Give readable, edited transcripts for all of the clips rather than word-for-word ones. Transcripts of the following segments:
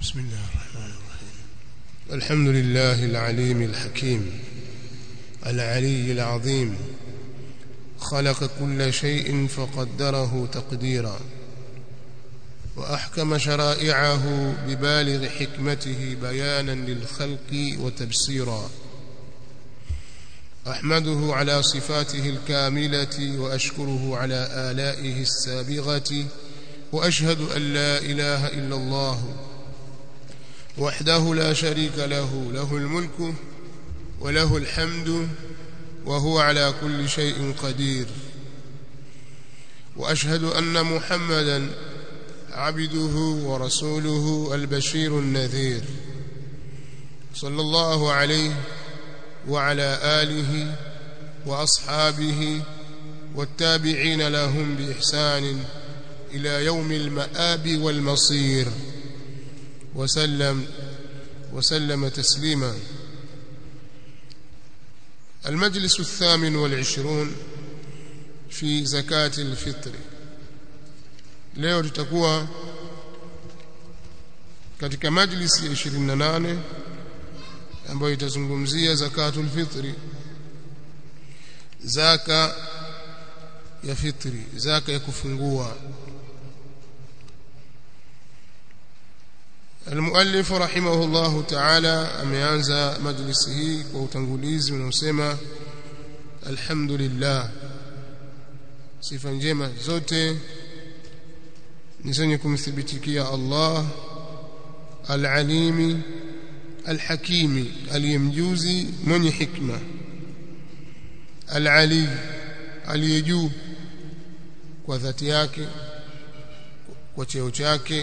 بسم الله الرحمن الرحيم. الحمد لله العليم الحكيم العلي العظيم، خلق كل شيء فقدره تقديرا، وأحكم شرائعه ببالغ حكمته بيانا للخلق وتبصيرا. أحمده على صفاته الكاملة، وأشكره على آلائه السابغة، وأشهد أن لا إله إلا الله وحده لا شريك له، له الملك وله الحمد وهو على كل شيء قدير. وأشهد أن محمدا عبده ورسوله البشير النذير، صلى الله عليه وعلى آله وأصحابه والتابعين لهم بإحسان إلى يوم المآب والمصير، وسلم تسليما. المجلس 28 في زكاة الفطر. leo tutakuwa katika majlisi ya 28 ambayo itazungumzia zakatul fitri, zaka ya fitri, zaka ya kufungua. المؤلف رحمه الله تعالى ameanza majlisi hii kwa utangulizi unaosema alhamdulillah, sifa njema zote ni zenye kumthibitikia Allah al-alimi al-hakimi, aliyemjuzi mwenye hikma, al-ali aliyejuu kwa dhati yake, kwa cheo chake,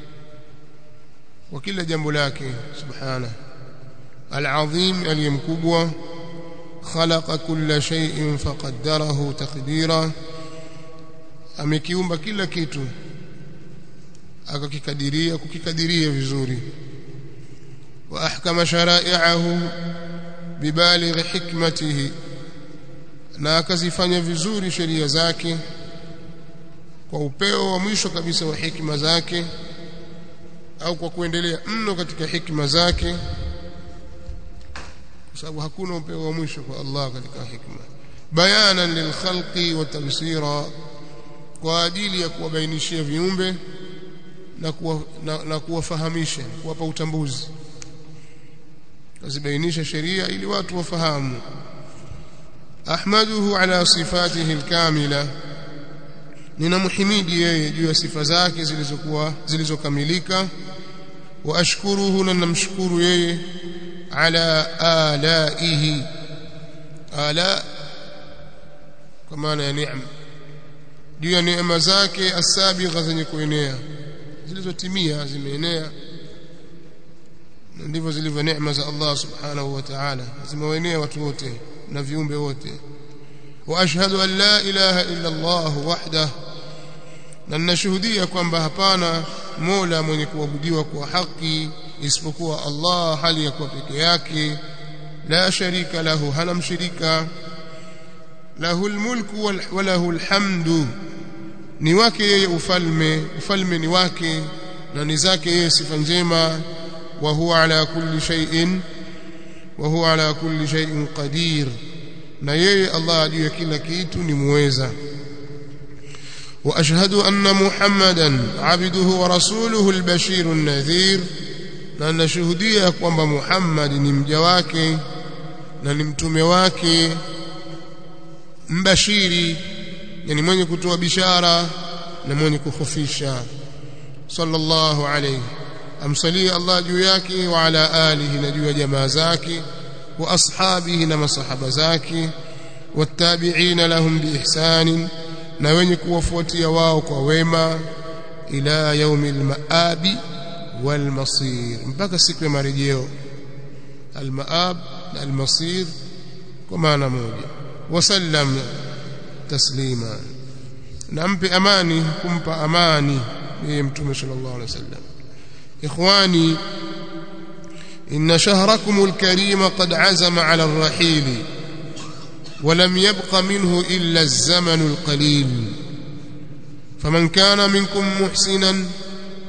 kwa kila jambo lake subhanahu, al-azim aliyemkubwa, khalaqa kulla shay'in faqaddarahu taqdira, amekiumba kila kitu kukikadiria vizuri. Wa ahkama shara'i'ahu bibaligh hikmatihi, na akazifanya vizuri sheria zake kwa upeo wa mwisho kabisa wa hikma zake, au kwa kuendelea mno katika hikma zake, kwa sababu hakuna upeo wa mwisho kwa Allah katika hikma. Bayanan lilkhalqi wa tabsira, kwa ajili ya kuwabainishia viumbe na kuwafahamisha, kuwapa utambuzi, kuzibainisha sheria ili watu wafahamu. Ahmaduhu ala sifatihi alkamila, ninamhimidi yeye juu ya sifa zake zilizokamilika. Wa ashkuruhu, na namshukuru yeye ala alaihi, ala kwa maana ya neema, juu ya neema zake asabigha, zenye kuenea, zilizotimia, zimeenea. Ndivyo zilivyo neema za Allah subhanahu wa ta'ala, zimeenea watu wote na viumbe wote. Wa ashhadu an la ilaha illa Allah wahdahu, na ninashuhudia kwamba hapana mola mwenye kuabudiwa kwa haki isipokuwa Allah, hali ya kuwa peke yake. La sharika lahu, hana mshirika. Lahul mulku wa lahul hamdu, ni wake yeye ufalme ni wake, na ni zake yeye sifa njema. Wa huwa ala kulli shay'in qadir, na yeye Allah juu ya kila kitu ni muweza. Wa ashhadu anna Muhammadan abduhu wa rasuluhu al-bashir an-nadhir, na nashuhudia kwamba Muhammad ni mja wake na ni mtume wake, mbashiri, yani mwenye kutoa bishara na mwenye kukhofisha. Sallallahu alayhi, amsalia Allah juu yake, wa ala alihi, na juu ya jamaa zake, wa ashabihi, na masahaba zake, wattabi'ina lahum biihsan, na wenye kuwafuatia wao kwa wema, ila yaumil maabi wal masir, mpaka siku ya marejeo. Al maab na al masir kwa maana moja. Wasallam taslima, na mpe amani, kumpa amani yeye mtume sallallahu alaihi wasallam. Ikhwani, inna shahrakum alkarima qad azama ala arrahili, ولم يبق منه إلا الزمن القليل، فمن كان منكم محسنا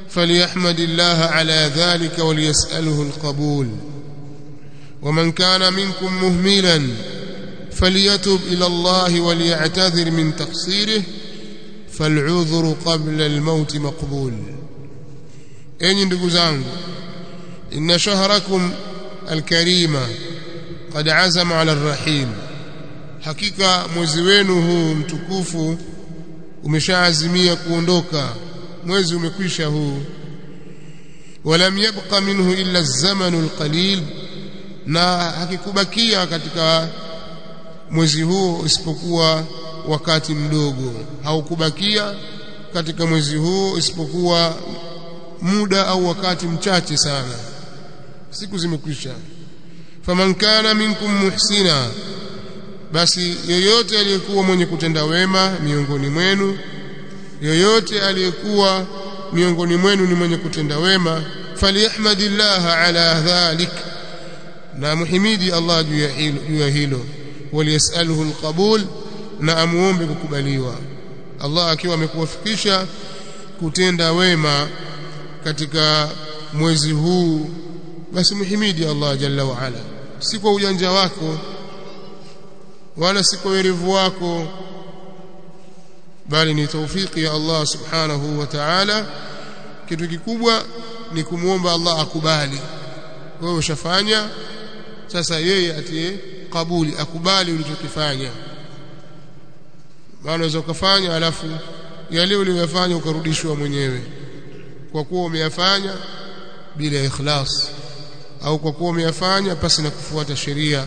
فليحمد الله على ذلك وليسأله القبول ومن كان منكم مهملا فليتب إلى الله وليعتذر من تقصيره فالعذر قبل الموت مقبول. أين ndugu zangu, إن شهركم الكريم قد عزم على الرحيل, hakika mwezi wenu huu mtukufu umeshaazimia kuondoka, mwezi umekwisha huu. Walam yabqa minhu illa az-zamanu al-qalil, na hakikubakia katika mwezi huu isipokuwa wakati mdogo. Haukubakia katika mwezi huu isipokuwa muda au wakati mchache sana, siku zimekwisha. Faman kana minkum muhsina, basi yoyote aliyekuwa mwenye kutenda wema miongoni mwenu, yoyote aliyekuwa miongoni mwenu ni mwenye kutenda wema, faliyahmadillaha ala dhalik, na muhimidi Allah juu ya hilo, waliyasaluhu alqabul, na amuombe kukubaliwa. Allah akiwa amekuwafikisha kutenda wema katika mwezi huu, basi muhimidi Allah jalla wa ala, si kwa ujanja wako wala si kwa werevu wako, bali ni taufiki ya Allah subhanahu wa ta'ala. Kitu kikubwa ni kumuomba Allah akubali. Wewe ushafanya, sasa yeye atie kabuli, akubali ulichokifanya. Maana unaweza ukafanya alafu yale uliyofanya ukarudishwa mwenyewe, kwa kuwa umeyafanya bila ikhlas, au kwa kuwa umeyafanya pasi na kufuata sheria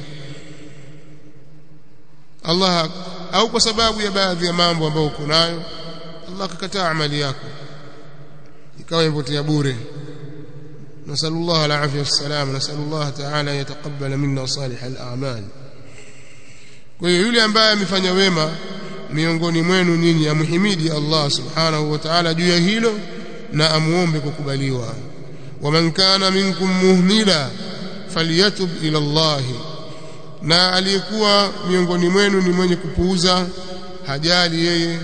Allah, au kwa sababu ya baadhi ya mambo ambayo uko nayo Allah akakataa amali yako ikawa imepotea bure. Nasallallahu alaihi wasallam, nasallallahu ta'ala yataqabbala minna salih al-a'mal. Kwa hiyo yule ambaye amefanya wema miongoni mwenu nyinyi, amhimidi Allah subhanahu wa ta'ala juu ya hilo na amuombe kukubaliwa. Waman kana minkum muhmila falyatub ila Allah, na aliyekuwa miongoni mwenu ni mwenye kupuuza, hajali yeye,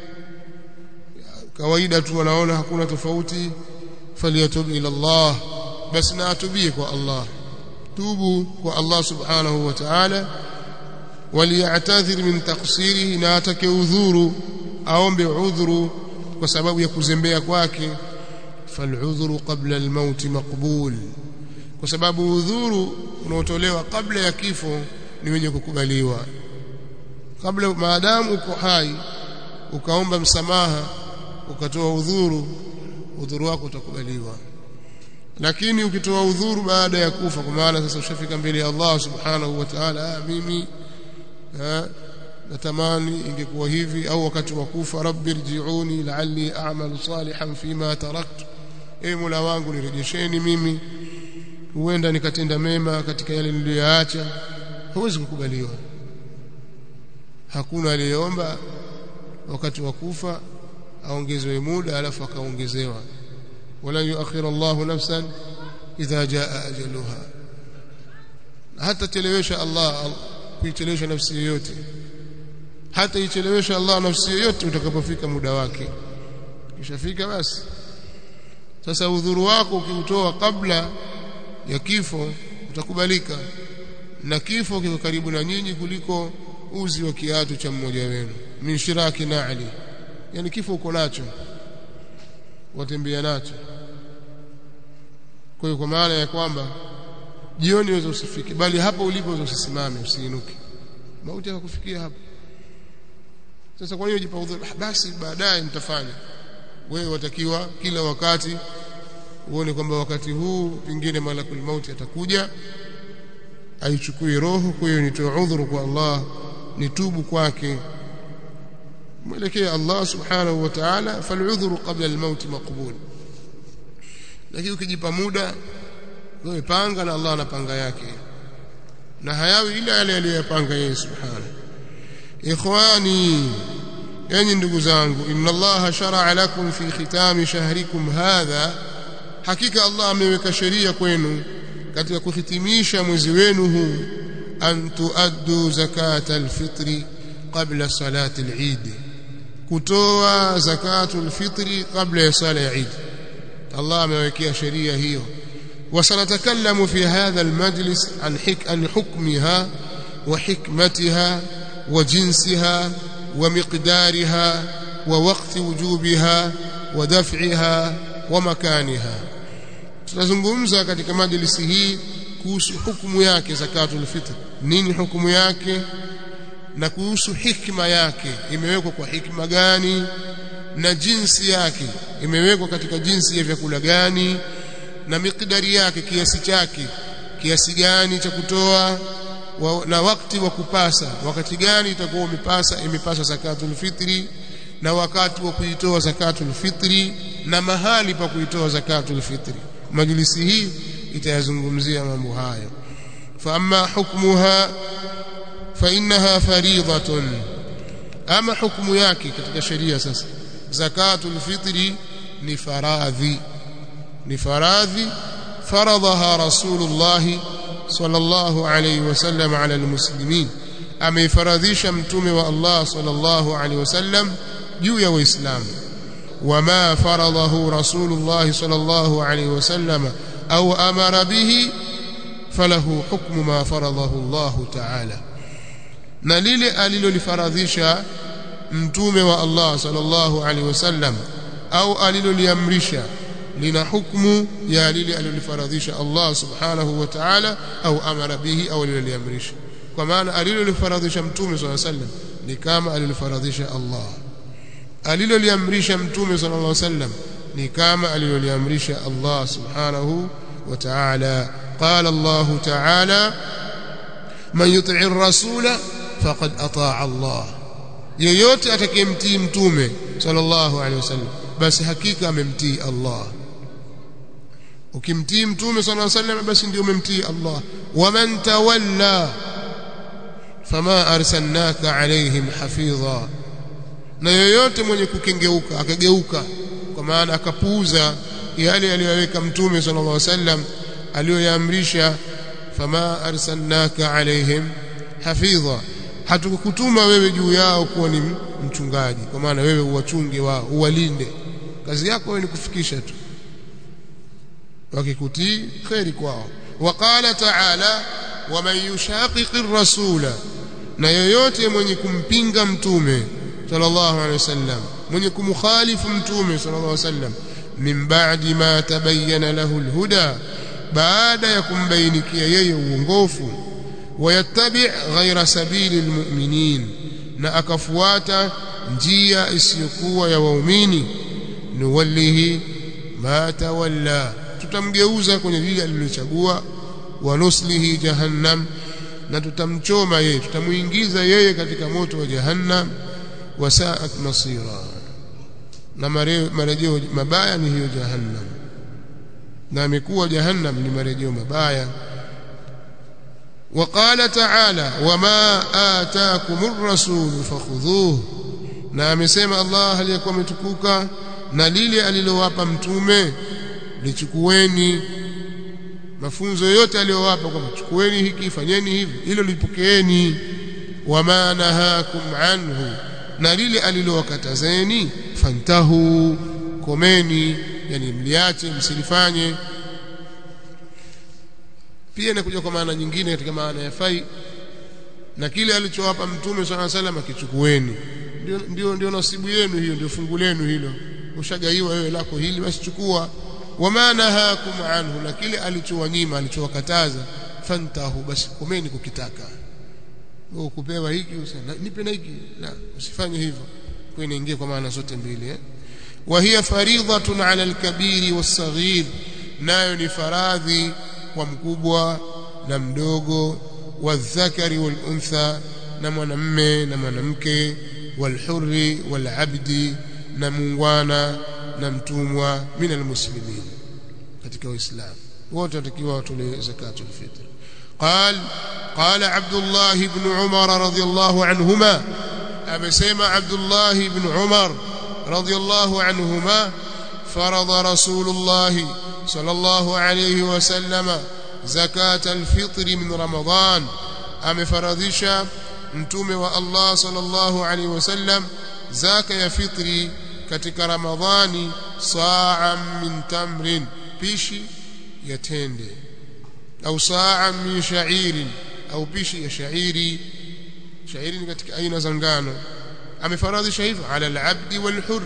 kawaida tu wanaona hakuna tofauti, falyatub ila Allah, basi na atubie kwa Allah, tubu kwa Allah subhanahu wa ta'ala. Waliya'tadhir min taqsirihi, na atake udhuru, aombe udhuru kwa sababu ya kuzembea kwake. Fal'udhuru qabla al-maut maqbul, kwa sababu udhuru unaotolewa kabla ya kifo ni wenye kukubaliwa. Kabla, maadamu uko hai ukaomba msamaha ukatoa udhuru, udhuru wako utakubaliwa. Lakini ukitoa udhuru baada ya kufa, kwa maana sasa ushafika mbele ya Allah subhanahu wa ta'ala, mimi natamani ingekuwa hivi, au wakati wa kufa, rabbi rji'uni la'alli a'malu salihan fima taraktu, Mola wangu nirejesheni mimi, huenda nikatenda mema katika yale niliyoacha, huwezi kukubaliwa. Hakuna aliyeomba wakati wa kufa aongezewe muda alafu akaongezewa. Wala yuakhir Allahu nafsan idha jaa ajaluha, hata chelewesha Allah kuichelewesha nafsi yoyote, hata ichelewesha Allah nafsi yoyote utakapofika muda wake. Kishafika basi. Sasa udhuru wako ukiutoa kabla ya kifo utakubalika, na kifo kiko karibu na nyinyi kuliko uzi wa kiatu cha mmoja wenu, min shiraki na'li, yani kifo uko nacho, watembea nacho. Kwa hiyo kwa maana ya kwamba jioni wewe usifike, bali hapo ulipo usisimame, usiinuke, mauti yakakufikia hapo. Sasa kwa hiyo jipa udhuru, basi baadaye nitafanya. Wewe watakiwa kila wakati uone kwamba wakati huu pingine malakul mauti atakuja aichukue roho. Kwa hiyo nitoe udhuru kwa Allah, nitubu kwake, mwelekea Allah subhanahu wa ta'ala. Fal'udhuru qabla al-maut maqbul. Lakini ukijipa muda, wewe panga na Allah anapanga yake, na hayawi ila yale aliyopanga yeye subhanahu. Ikhwani, yani ndugu zangu, inna Allah shara'a lakum fi khitami shahrikum hadha, hakika Allah ameweka sheria kwenu katika kuhitimisha mwezi wenu huu, an tuaddu zakata alfitri qabla salati al-Eid, kutoa zakatul fitri kabla ya sala ya Eid. Allah amewekea sheria hiyo. وسنتكلم في هذا المجلس عن حكمها وحكمتها وجنسها ومقدارها ووقت وجوبها ودفعها ومكانها. tunazungumza katika majlisi hii kuhusu hukumu yake zakatul fitr, nini hukumu yake, na kuhusu hikma yake, imewekwa kwa hikma gani, na jinsi yake imewekwa katika jinsi ya vyakula gani, na miqdari yake, kiasi chake, kiasi gani cha kutoa, na wakati wa kupasa, wakati gani itakuwa imepasa zakatul fitri, na wakati wa kuitoa zakatul fitri, na mahali pa kuitoa zakatul fitri. Majlisi hii itayazungumzia mambo hayo. Fa amma hukmuha fa innaha fariidatun, ama hukumu yake katika sheria sasa, zakatul fitri ni faradhi faradaha Rasulullah sallallahu alayhi wasallam ala almuslimin, ameifaradhisha mtume wa Allah sallallahu alayhi wasallam juu ya waislamu. وما فرضه رسول الله صلى الله عليه وسلم أو أمر به فله حكم ما فرضه الله تعالى. na lile alilolifaradhisha mtume wa Allah sallallahu alaihi wasallam au aliloliamrisha lina hukumu ya lile alilolifaradhisha Allah subhanahu wa ta'ala au amara bihi au aliloliamrisha. kwa maana alilolifaradhisha mtume sallallahu alaihi wasallam ni kama alilolifaradhisha Allah, aliloliamrisha mtume sallallahu alaihi wasallam ni kama aliloliamrisha Allah subhanahu wa ta'ala. qala Allah ta'ala man yuti'ir rasula faqad ata'a Allah, yeyote atakayemtii mtume sallallahu alaihi wasallam basi hakika amemtii Allah. ukimtii mtume sallallahu alaihi wasallam basi ndio umemtii Allah. waman tawalla fama arsalnaka alaihim hafidha, na yoyote mwenye kukengeuka akageuka, kwa maana akapuuza yale aliyoweka mtume sallallahu alaihi wasallam aliyoyaamrisha, fama arsalnaka alaihim hafidha, hatukukutuma wewe juu yao kuwa ni mchungaji, kwa maana wewe uwachunge wao, uwalinde. kazi yako wewe ni kufikisha tu, wakikutii khairi kwao. waqala ta'ala waman yushaqiqir rasula, na yoyote mwenye kumpinga mtume sallallahu alaihi wasallam, mwenye kumkhalifu mtume sallallahu alaihi wasallam, min ba'di ma tabayyana lahu alhuda, baada ya kumbainikia yeye uongofu, wayattabi' ghayra sabili almu'minin, na akafuata njia isiyokuwa ya waumini, nuwallihi ma tawalla, tutamgeuza kwenye lile alilochagua, wa nuslihi jahannam, na tutamchoma yeye, tutamuingiza yeye katika moto wa jahannam, wasaat masira, na marejeo mabaya ni hiyo jahannam, na amekuwa jahannam ni marejeo mabaya. وقال تعالى وما آتاكم الرسول فخذوه, na amesema Allah aliyekuwa ametukuka, na lile alilowapa mtume lichukueni. mafunzo yote aliyowapa kwamba chukueni hiki, fanyeni hivi, hilo lipokeeni. wama nahakum anhu, na lile alilowakatazeni fantahu, komeni, yani mliache, msilifanye. pia inakuja kwa maana nyingine katika maana ya fai, na kile alichowapa mtume sallallahu alaihi wasallam akichukueni, ndio nasibu yenu hiyo, ndio fungu lenu hilo, ushagaiwa wewe lako hili, basi chukua. wama nahakum anhu, na kile alichowanyima, alichowakataza, fantahu, basi komeni kukitaka. wewe kupewa hiki usema nipe na hiki, la, usifanye hivyo. kwa inaingia kwa maana zote mbili. wa hiya fariidatun ala al-kabiri was-saghir, nayo ni faradhi kwa mkubwa na mdogo, wadhakari wal-untha, na mwanamume na mwanamke, wal-hurri wal-abdi, na muungwana na mtumwa, min al-muslimin, katika Uislamu wote watakiwa watoe zakatul fitr. قال عبد الله بن عمر رضي الله عنهما, amesema Abdullah ibn Umar radiyallahu anhuma, فرض رسول الله صلى الله عليه وسلم زكاة الفطر من رمضان, amefaradhisha mtume wa Allah sallallahu alaihi wasallam zaka ya fitri katika Ramadhani, sa'an min tamrin, pishi ya tende, au sa'an min sha'irin, au pishi ya shairi. Shairi ni katika aina za ngano. Amefaradhisha hivyo ala al-abdi wal-hurr,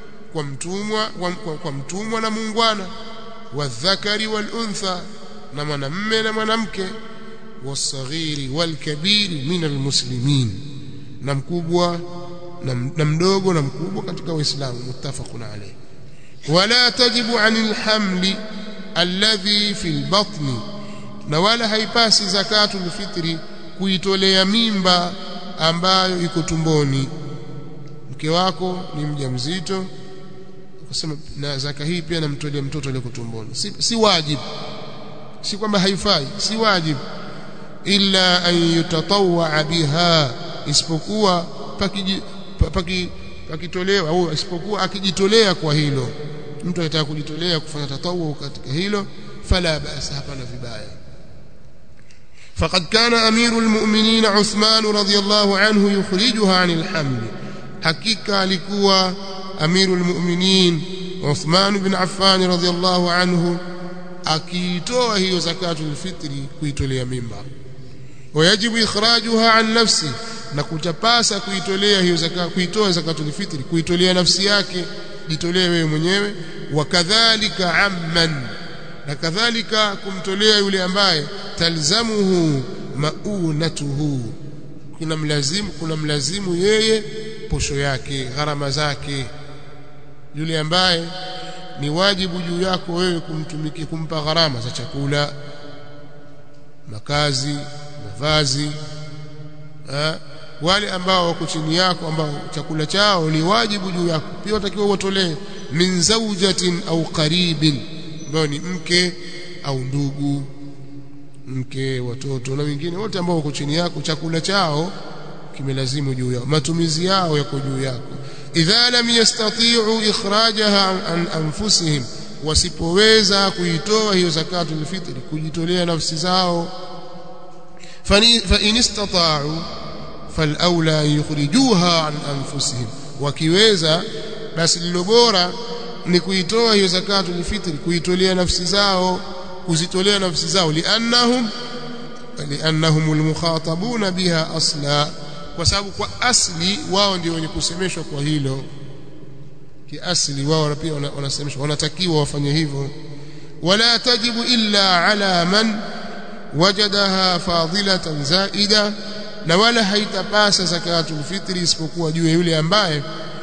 kwa mtumwa na muungwana, wadhakari wal-untha, na mwanamume na mwanamke, was-saghiri wal-kabiri min al-muslimin, na mkubwa na mdogo na mkubwa katika Uislamu. Muttafaqun alayh. Wala tajibu anil hamli alladhi fil batni, na wala haipasi zakatul fitri kuitolea mimba ambayo iko tumboni. Mke wako ni mjamzito, ukasema na zaka hii pia namtolea mtoto aliyeko tumboni, si wajibu, si kwamba haifai, si wajibu. Illa an yutatawwa biha, isipokuwa pakitolewa, au isipokuwa akijitolea kwa hilo. Mtu anataka kujitolea kufanya tatawu katika hilo, fala ba'sa, hapana vibaya. فقد كان أمير المؤمنين عثمان رضي الله عنه يخرجها عن الحمل. حقيقة لكوا أمير المؤمنين عثمان بن عفان رضي الله عنه أكيتوه هي زكاة الفطر كيتولي مimba. ويجب إخراجها عن نفسه, na kutapasa kuitolea hiyo zakat, kuitoa zakatul fitri kuitolea nafsi yake, jitolee wewe mwenyewe. Wakadhalika amman, na kadhalika kumtolea yule ambaye talzamuhu maunatuhu, kuna mlazimu yeye posho yake, gharama zake. Yule ambaye ni wajibu juu yako wewe kumtumikia, kumpa gharama za chakula, makazi, mavazi. Wale ambao wako chini yako, ambao chakula chao ni wajibu juu yako, pia watakiwa watolee. Min zawjatin au qaribin, ambao ni mke au ndugu, mke, watoto na wengine wote ambao wako chini yako, chakula chao kimelazimu juu yao, matumizi yao yako juu yako. Idha lam yastati'u ikhrajaha an anfusihim, wasipoweza kuitoa hiyo zakatul fitri kujitolea nafsi zao. Fa in istata'u fal awla yukhrijuha an anfusihim, wakiweza basi lilo bora ni kuitoa hiyo zakatul fitri kuitolea nafsi zao, kuzitolea nafsi zao. Liannahum almukhatabuna biha asla, kwa sababu kwa asli wao ndio wenye kusemeshwa kwa hilo. Kiasli wao pia wanasemeshwa, wanatakiwa wafanye hivyo. Wala tajibu illa ala man wajadaha fadilatan zaida, na wala haitapasa zakatul fitri isipokuwa juu yule ambaye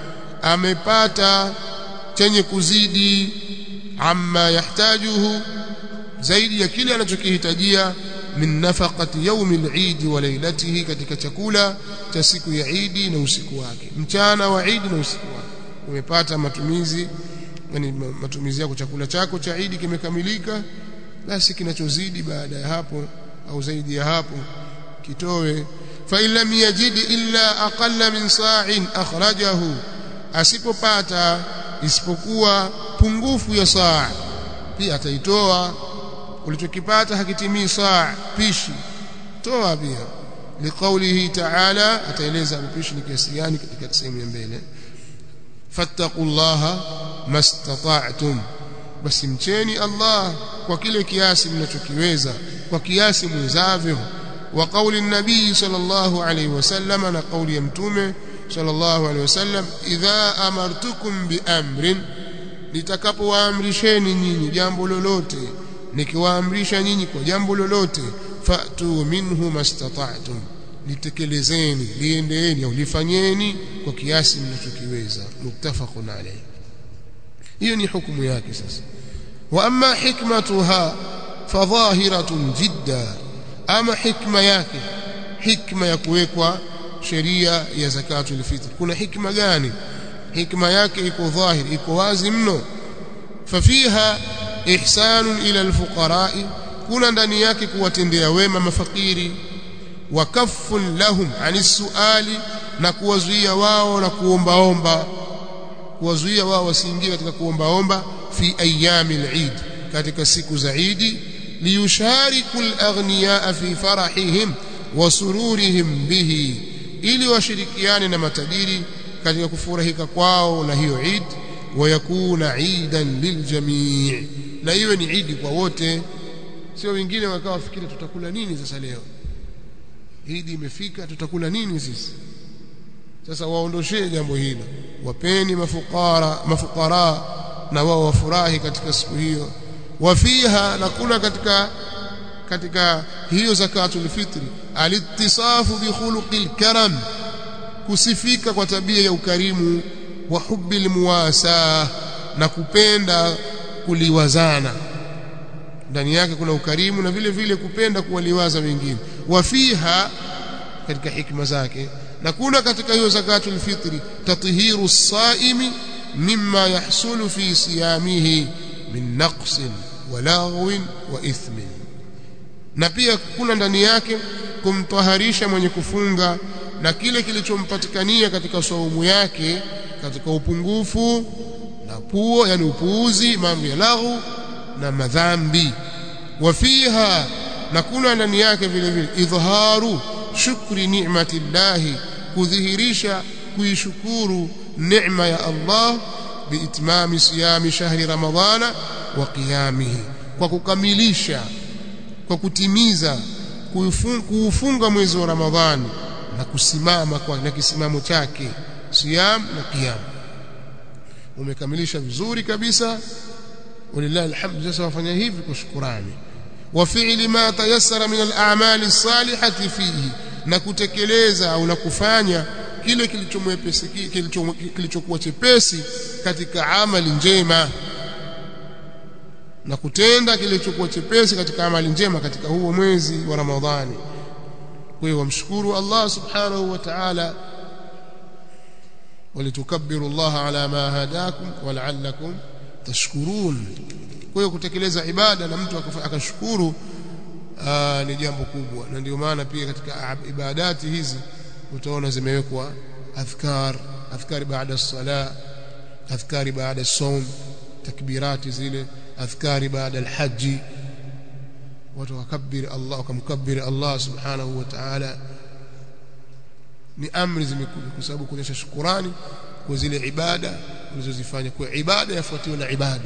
amepata chenye kuzidi, amma yahtajuhu, zaidi ya kile anachokihitajia, min nafaqati yawmi al-Eid wa laylatihi, katika chakula cha siku ya Eid na usiku wake, mchana wa Eid na usiku wake. Umepata matumizi, yani matumizi yako, chakula chako cha Eid kimekamilika, basi kinachozidi baada ya hapo au zaidi ya hapo kitowe. Fa illam yajid illa aqalla min sa'in akhrajahu, asipopata isipokuwa pungufu ya saa, pia ataitoa. Ulichokipata hakitimii saa, pishi toa pia. Liqaulihi ta'ala, ataeleza pishi ni kiasi gani katika sehemu ya mbele. Fattaqullaha mastata'tum, basi mcheni Allah kwa kile kiasi mnachokiweza, kwa kiasi mwezavyo. Wa qauli nabii sallallahu alayhi wasallam, na qauli ya mtume sallallahu alayhi wasallam, idha amartukum bi amrin, nitakapowaamrisheni nyinyi jambo lolote, nikiwaamrisha nyinyi kwa jambo lolote, fa'tu minhu mastata'tum, litekelezeni, liendeeni au lifanyeni kwa kiasi mnachokiweza. Muttafaqun alayhi. Hiyo ni hukumu yake. Sasa wa amma hikmatuha fadhahiratun jidda, ama hikma yake, hikma ya kuwekwa sheria ya zakatul fitr, kuna hikma gani? Hikma yake iko dhahiri, iko wazi mno. Fafiha ihsanun ila alfuqara'i, kuna ndani yake kuwatendea wema mafakiri. Wa kaffun lahum anis suali, na kuwazuia wao na kuombaomba, kuwazuia wao wasiingie katika kuombaomba. Fi ayami al-Eid, katika siku za Eid. Liyushariku al-aghniya fi farahihim wa sururihim bihi, ili washirikiane na matajiri katika kufurahika kwao na hiyo Eid. wayakuna eidan liljamii, na iwe ni idi kwa wote, sio wengine wakawa fikiri tutakula nini sasa leo, idi imefika tutakula nini sisi sasa. Waondoshee jambo hilo, wapeni mafukara na wao wafurahi katika siku hiyo. Wafiha, na kuna katika hiyo zakatul fitri alittisafu bi khuluqil karam, kusifika kwa tabia ya ukarimu, wa hubbil muwasa, na kupenda kuliwazana. Ndani yake kuna ukarimu na vile vile kupenda kuwaliwaza wengine. Wafiha, katika hikma zake, na kuna katika hiyo zakatul fitri tathiru as-saimi mimma yahsulu fi siyamihi min naqsin wa laghwin wa ithmin, na pia kuna ndani yake kumtaharisha mwenye kufunga na kile kilichompatikania katika saumu yake katika upungufu na puo, yani upuuzi, mambo ya laghu na madhambi. Wafiha, na kuna ndani yake vile vile idhaharu shukri ni'matillahi, kudhihirisha kuishukuru neema ya Allah, biitmami siyami shahri ramadhana wa qiyamihi, kwa kukamilisha, kwa kutimiza kuufunga mwezi wa Ramadhani na kusimama na kisimamo chake, siyam na qiyam. Umekamilisha vizuri kabisa, walillahi alhamd. Sasa wafanya hivi kwa shukrani. Wa fi'li ma tayassara min al-a'mali as-salihati fihi, na kutekeleza au na kufanya kile kilichokuwa chepesi katika amali njema, na kutenda kile kilichokuwa chepesi katika amali njema katika huo mwezi wa Ramadhani. Kwa hiyo wamshukuru Allah subhanahu wa ta'ala, walitukabbiru Allah ala ma hadakum wa la'allakum tashkurun. Kwa hiyo kutekeleza ibada na mtu akashukuru ni jambo kubwa, na ndio maana pia katika ibadati hizi utaona zimewekwa adhkari baada as-sala, adhkari baada as-sawm, takbirati zile, adhkari baada al-haji, watu wakabbir Allah, wakamkabbir Allah subhanahu wa ta'ala. Ni amri zimekuja kwa sababu kuonyesha shukrani kwa zile ibada ulizozifanya, kwa ibada yafuatiwa na ibada.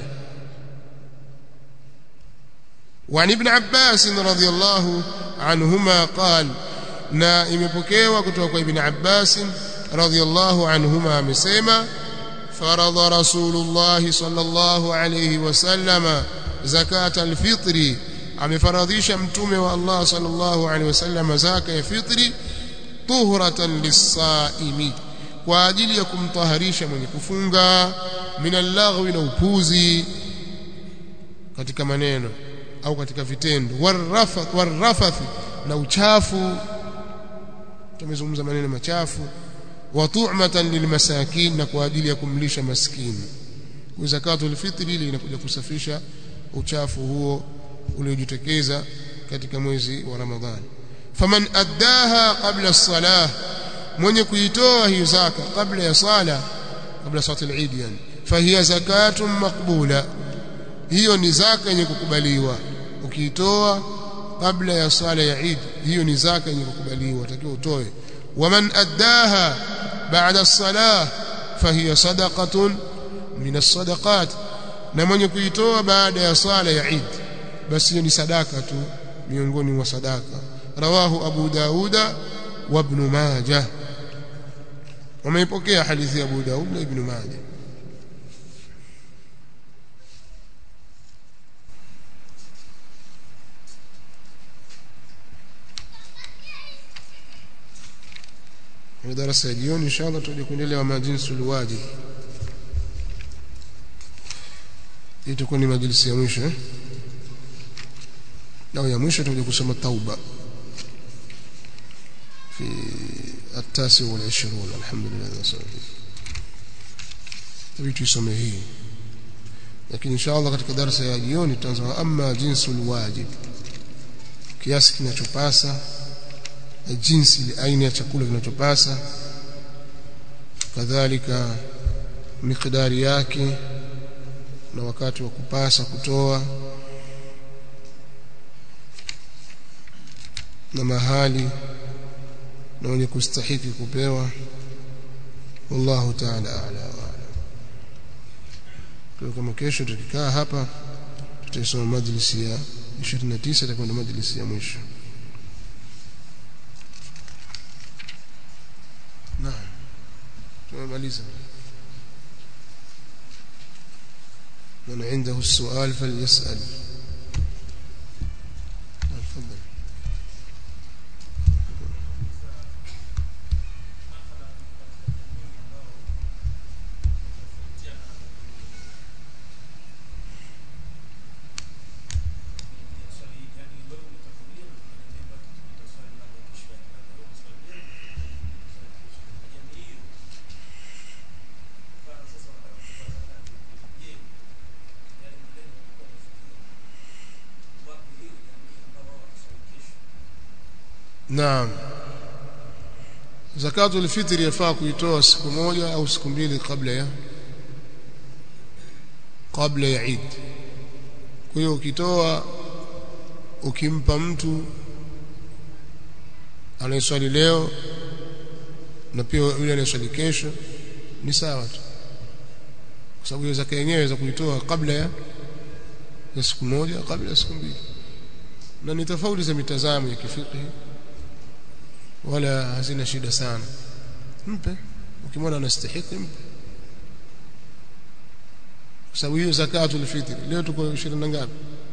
وعن ابن عباس رضي الله عنهما قال, na imepokewa kutoka kwa Ibn Abbas radhiyallahu anhuma amesema, faradha Rasulullah sallallahu alayhi wasallam zakat al-fitri, amefaradhisha mtume wa Allah sallallahu alayhi wasallam zaka ya fitri, tuhratan lis-saimi, kwa ajili ya kumtaharisha mwenye kufunga, min al-laghwi, na upuzi katika maneno au katika vitendo, warafath, na uchafu, tumezungumza maneno machafu, wa tu'matan lilmasakin, na kwa ajili ya kumlisha maskini. Kwa zakatul fitri ile inakuja kusafisha uchafu huo uliojitokeza katika mwezi wa Ramadhani. Faman addaha qabla as-salah, mwenye kuitoa hiyo zaka kabla ya sala, kabla salatul Eid, yani fahiya zakatun maqbula, hiyo ni zaka yenye kukubaliwa. Ukiitoa kabla ya sala ya Eid, hiyo ni zaka yenye kukubaliwa, utakiwa utoe. Waman addaha ba'da as-salah fahiya sadaqatun min as-sadaqat, na mwenye kuitoa baada ya sala ya Eid, basi hiyo ni sadaka tu miongoni mwa sadaka. Rawahu Abu Dauda wa Ibn Majah, wameipokea hadithi ya Abu Daud na Ibn Majah. Ni darasa ya jioni, inshallah tuje kuendelea na jinsul wajib. Itakuwa ni majlisi ya mwisho na ya mwisho tuje kusoma tauba fi at-tasi wal 20. Alhamdulillah tabii tusome hii, lakini inshallah katika darasa ya jioni tutaanza amma jinsul wajib, kiasi kinachopasa, jinsi aina ya chakula kinachopasa, kadhalika miqdari yake na wakati wa kupasa kutoa, na mahali na wenye kustahiki kupewa. Wallahu ta'ala a'lam. Kwa kama kesho tukikaa hapa tutasoma majlisi ya 29 itakuwa majlisi ya mwisho. Naam. tumemaliza. من عنده السؤال فليسأل. تفضل. Naam. Zakatul fitri yafaa kuitoa siku moja au siku mbili kabla ya Eid. Kwa hiyo ukitoa ukimpa mtu anayeswali leo na pia yule anayeswali kesho ni sawa tu. Kwa sababu hiyo zaka yenyewe za kuitoa kabla ya siku moja kabla ya siku mbili. Na ni tofauti za mitazamo ya kifiqhi wala hazina shida sana. Mpe ukimwona anastahili mpe. Kwa sababu hiyo zakatul fitri leo tuko 20 ngapi?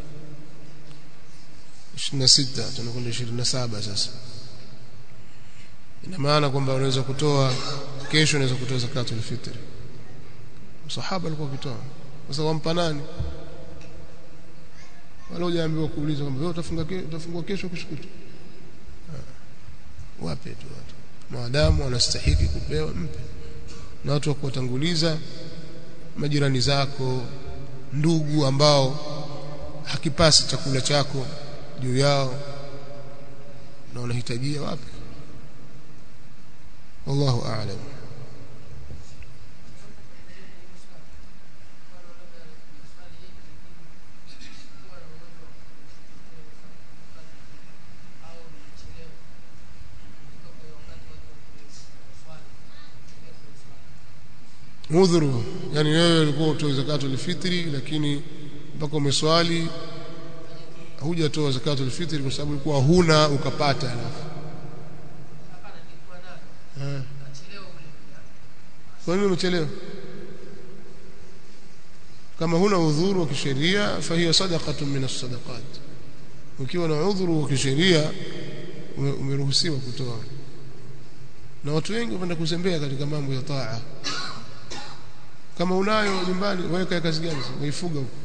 26 tunakwenda 27 sasa. Ina maana kwamba unaweza kutoa kesho, unaweza kutoa zakatul fitri. Sahaba alikuwa akitoa. Sasa wampa nani? Wala hujaambiwa kuuliza kwamba wewe utafungua kesho kushukuru. Wape tu watu. Maadamu anastahili kupewa mpe. Na watu wa kuwatanguliza majirani zako, ndugu ambao hakipasi chakula chako juu yao na wanahitajia wape. Wallahu a'lam. Udhuru, yani wewe ulikuwa utoe zakatul fitri lakini mpaka umeswali hujatoa zakatul fitri kwa sababu ulikuwa huna ukapata alafu. Kwa nini umechelewa? Kama huna udhuru wa kisheria fa hiya sadaqatun min as-sadaqat. Ukiwa na udhuru wa kisheria umeruhusiwa kutoa. Na watu wengi wanapenda kuzembea katika mambo ya taa. Kama unayo nyumbani weka kazi gani? Waifuga huko.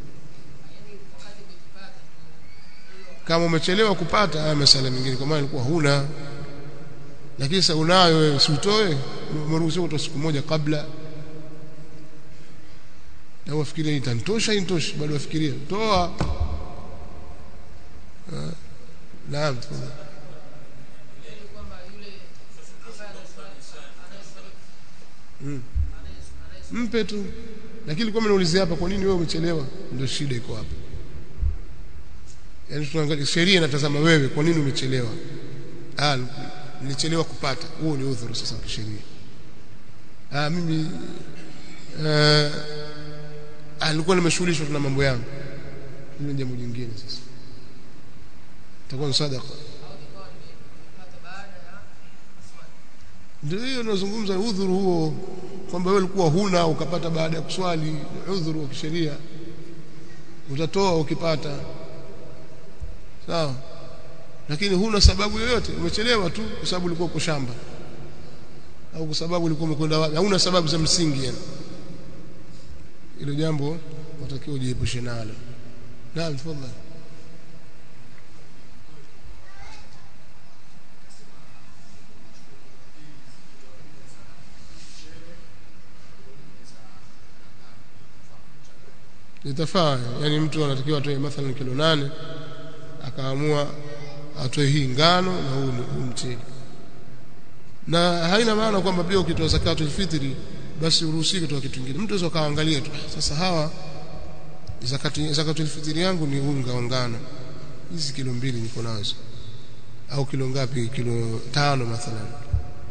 Kama umechelewa kupata haya masala mengine kwa maana ilikuwa huna. Lakini sasa unayo wewe usitoe, umeruhusiwa kutoa siku moja kabla. Na wafikiria itantosha intoshi bado wafikiria. Toa. Naam. Mpe tu. Lakini kwa mnaulizia hapa kwa nini wewe umechelewa? Ndio shida iko hapa. Yaani tunaangalia sheria inatazama wewe kwa nini umechelewa. Nilichelewa kupata. Huo ni udhuru sasa wa sheria. Mimi alikuwa nimeshughulishwa na mambo yangu. Hilo jambo jingine sasa. Itakuwa ni sadaqa. Ndio hiyo nazungumza udhuru huo kwamba wewe ulikuwa huna ukapata baada ya kuswali, udhuru wa kisheria. Utatoa ukipata. Sawa? Lakini huna sababu yoyote, umechelewa tu kwa sababu ulikuwa uko shamba. Au kwa sababu ulikuwa umekwenda wapi? Hauna sababu za msingi yani. Hilo jambo unatakiwa ujiepushe nalo. Naam, tafadhali. Litafaa, yani mtu anatakiwa atoe mathalan kilo 8 akaamua atoe hii ngano na huu mchele. Na haina maana kwamba pia ukitoa zakatul fitri basi uruhusiwe kutoa kitu kingine. Mtu anaweza kaangalia tu sasa hawa zakatul fitri yangu ni unga wa ngano. Hizi kilo 2 niko nazo. Au kilo ngapi? Kilo 5 mathalan.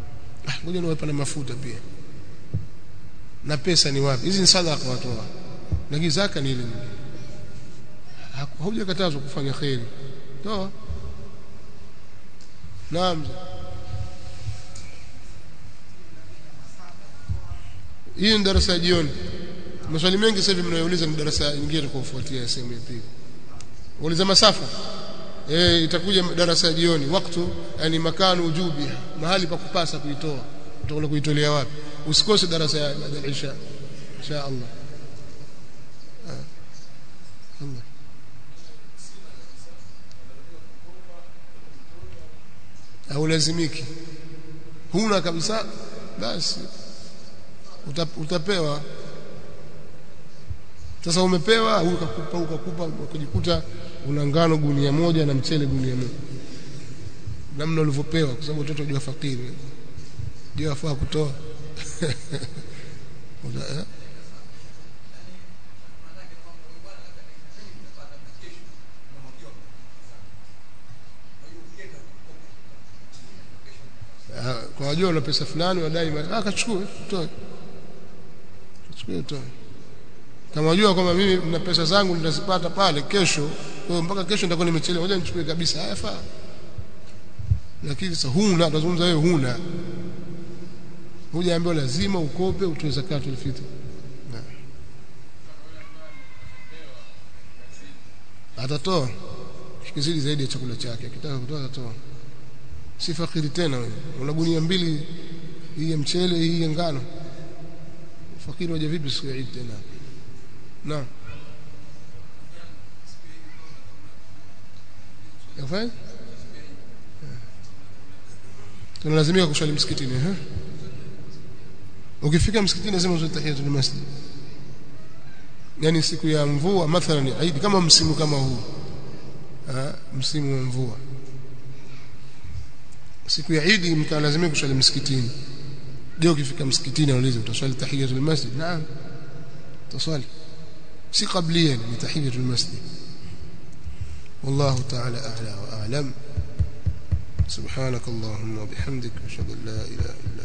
Ngoja niwape na mafuta pia. Na pesa ni wapi? Hizi ni sadaqa watoa. lakini zaka ni ile haujakatazwa kufanya khairi toa. Naam, hii ni darasa jioni. Maswali mengi sasa hivi mnayouliza ni darasa nyingine kufuatia sehemu ya pili. Uliza masafa itakuja darasa jioni, wakati yani makanu ujubi, mahali pa kupasa kuitoa, utakwenda kuitolea wapi? Usikose darasa ya Isha insha Allah. Allah au lazimiki, huna kabisa, basi utapewa. Sasa umepewa ukakupa ukajikuta una ngano gunia moja na mchele gunia moja, namna ulivyopewa, kwa sababu watoto ndio fakiri, ndio afaa kutoa. Kwa wajua una pesa fulani wadai, kachukue toe, kama wajua kwamba mimi nina pesa zangu nitazipata pale kesho, kwa hiyo mpaka kesho nitakuwa nimechelewa, ngoja nichukue kabisa, hayafaa. Lakini sasa huna, tunazungumza wewe huna, hujaambiwa lazima ukope utoe zakatul fitr. Atatoa kizidi zaidi ya chakula chake, akitaka kutoa atatoa. Si fakiri tena wewe, una gunia mbili, hii ya mchele, hii ya ngano. Fakiri waje vipi siku ya Eid tena? Naam, yafai tunalazimika kuswali msikitini. Ukifika msikitini lazima uswali tahiyatul masjid. Yani siku ya mvua mathalan ni Eid, kama msimu kama huu, msimu wa mvua, siku ya Eid mtalazimika kuswali msikitini. Je, ukifika msikitini unauliza utaswali tahiyatul masjid? Naam, utaswali, si qablia, ni tahiyatul masjid. والله تعالى أعلى وأعلم. سبحانك اللهم وبحمدك أشهد أن لا إله إلا